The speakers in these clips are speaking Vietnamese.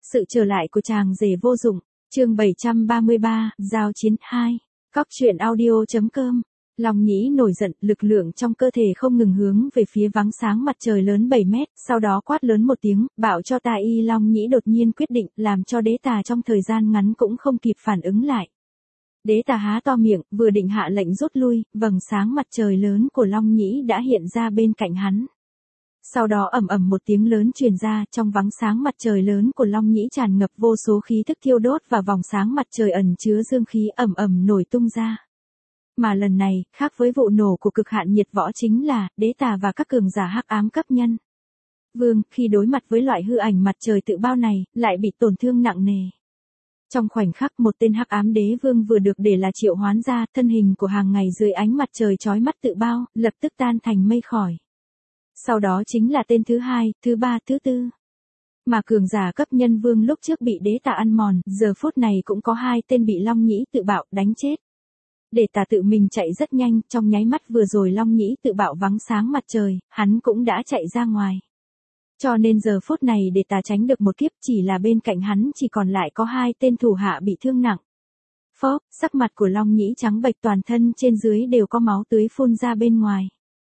Sự trở lại của chàng rể vô dụng, chương 733, giao chiến 2. Cóc truyện audio.com. Long Nhĩ nổi giận, lực lượng trong cơ thể không ngừng hướng về phía vắng sáng mặt trời lớn 7 mét, sau đó quát lớn một tiếng, bảo cho tà y. Long Nhĩ đột nhiên quyết định, làm cho đế tà trong thời gian ngắn cũng không kịp phản ứng lại. Đế tà há to miệng, vừa định hạ lệnh rút lui, vầng sáng mặt trời lớn của Long Nhĩ đã hiện ra bên cạnh hắn. Sau đó ầm ầm một tiếng lớn truyền ra, trong vắng sáng mặt trời lớn của Long Nhĩ tràn ngập vô số khí thức thiêu đốt và vòng sáng mặt trời ẩn chứa dương khí ầm ầm nổi tung ra. Mà lần này, khác với vụ nổ của cực hạn nhiệt võ chính là, đế tà và các cường giả hắc ám cấp nhân vương, khi đối mặt với loại hư ảnh mặt trời tự bao này, lại bị tổn thương nặng nề. Trong khoảnh khắc một tên hắc ám đế vương vừa được để là triệu hoán ra, thân hình của hàng ngày dưới ánh mặt trời chói mắt tự bao, lập tức tan thành mây khói. Sau đó chính là tên thứ hai, thứ ba, thứ tư. Mà cường giả cấp nhân vương lúc trước bị đế tà ăn mòn, giờ phút này cũng có hai tên bị Long Nhĩ tự bạo đánh chết. Đế tà tự mình chạy rất nhanh, trong nháy mắt vừa rồi Long Nhĩ tự bạo vắng sáng mặt trời, hắn cũng đã chạy ra ngoài. Cho nên giờ phút này đế tà tránh được một kiếp, chỉ là bên cạnh hắn chỉ còn lại có hai tên thủ hạ bị thương nặng. Phốc, sắc mặt của Long Nhĩ trắng bệch, toàn thân trên dưới đều có máu tưới phun ra bên ngoài.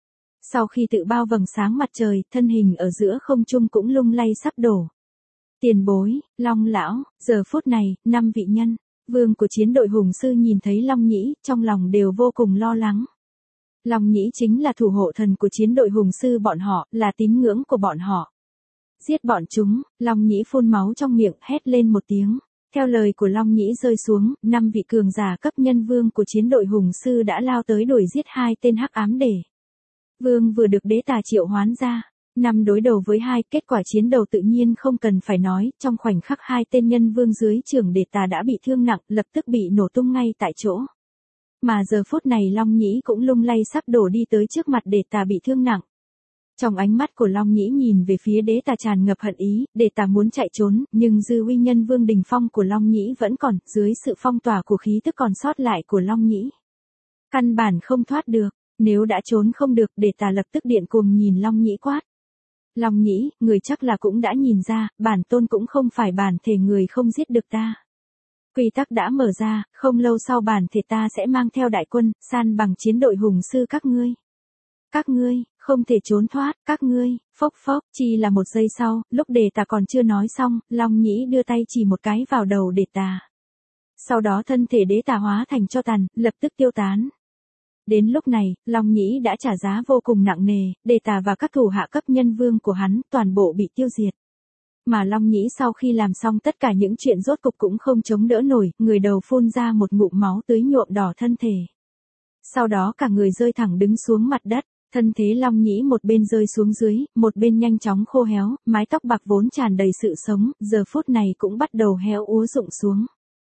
Sau khi tự bao vầng sáng mặt trời, thân hình ở giữa không trung cũng lung lay sắp đổ. Tiền bối, Long lão, giờ phút này, 5 vị nhân vương của chiến đội hùng sư nhìn thấy Long Nhĩ, trong lòng đều vô cùng lo lắng. Long Nhĩ chính là thủ hộ thần của chiến đội hùng sư bọn họ, là tín ngưỡng của bọn họ. Giết bọn chúng, Long Nhĩ phun máu trong miệng, hét lên một tiếng. Theo lời của Long Nhĩ rơi xuống, 5 vị cường giả cấp nhân vương của chiến đội hùng sư đã lao tới đuổi giết hai tên hắc ám đế vương vừa được đế tà triệu hoán ra. 5 đối đầu với 2, kết quả chiến đầu tự nhiên không cần phải nói, trong khoảnh khắc hai tên nhân vương dưới trưởng đế tà đã bị thương nặng, lập tức bị nổ tung ngay tại chỗ. Mà giờ phút này Long Nhĩ cũng lung lay sắp đổ đi tới trước mặt đế tà bị thương nặng. Trong ánh mắt của Long Nhĩ nhìn về phía đế tà tràn ngập hận ý, đế tà muốn chạy trốn, nhưng dư uy nhân vương đỉnh phong của Long Nhĩ vẫn còn, dưới sự phong tỏa của khí tức còn sót lại của Long Nhĩ. Căn bản không thoát được. Nếu đã trốn không được, đế tà lập tức điện cuồng nhìn Long Nhĩ quát. Long Nhĩ, người chắc là cũng đã nhìn ra, bản tôn cũng không phải bản thể người không giết được ta. Quy tắc đã mở ra, không lâu sau bản thể ta sẽ mang theo đại quân, san bằng chiến đội hùng sư các ngươi. Các ngươi, không thể trốn thoát, các ngươi, phốc phốc, chỉ là một giây sau, lúc đế tà còn chưa nói xong, Long Nhĩ đưa tay chỉ một cái vào đầu đế tà. Sau đó thân thể đế tà hóa thành tro tàn, lập tức tiêu tán. Đến lúc này, Long Nhĩ đã trả giá vô cùng nặng nề, đế tà và các thủ hạ cấp nhân vương của hắn toàn bộ bị tiêu diệt. Mà Long Nhĩ sau khi làm xong tất cả những chuyện rốt cục cũng không chống đỡ nổi, người đầu phun ra một ngụm máu tưới nhuộm đỏ thân thể. Sau đó cả người rơi thẳng đứng xuống mặt đất, thân thế Long Nhĩ một bên rơi xuống dưới, một bên nhanh chóng khô héo, mái tóc bạc vốn tràn đầy sự sống, giờ phút này cũng bắt đầu héo úa rụng xuống.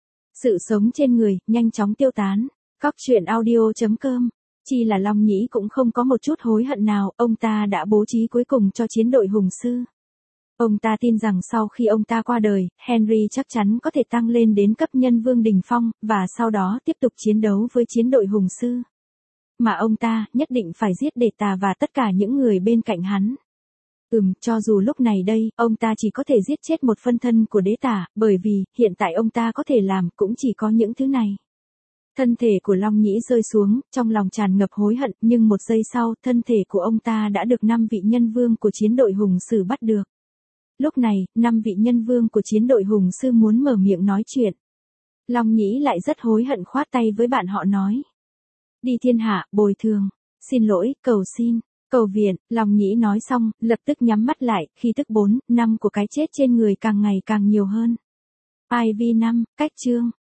Sự sống trên người, nhanh chóng tiêu tán. Cóc truyện audio.com. Chỉ là Long Nhĩ cũng không có một chút hối hận nào, ông ta đã bố trí cuối cùng cho chiến đội hùng sư. Ông ta tin rằng sau khi ông ta qua đời, Henry chắc chắn có thể tăng lên đến cấp nhân vương đỉnh phong, và sau đó tiếp tục chiến đấu với chiến đội hùng sư. Mà ông ta nhất định phải giết đế tà và tất cả những người bên cạnh hắn. Cho dù lúc này đây, ông ta chỉ có thể giết chết một phân thân của đế tà, bởi vì, hiện tại ông ta có thể làm cũng chỉ có những thứ này. Thân thể của Long Nhĩ rơi xuống, trong lòng tràn ngập hối hận, nhưng một giây sau, thân thể của ông ta đã được 5 vị nhân vương của chiến đội hùng sư bắt được. Lúc này, 5 vị nhân vương của chiến đội hùng sư muốn mở miệng nói chuyện. Long Nhĩ lại rất hối hận khoát tay với bạn họ nói. Đi thiên hạ, bồi thường, xin lỗi, cầu xin, cầu viện, Long Nhĩ nói xong, lập tức nhắm mắt lại, khi tức 4, 5 của cái chết trên người càng ngày càng nhiều hơn. IV5, cách chương.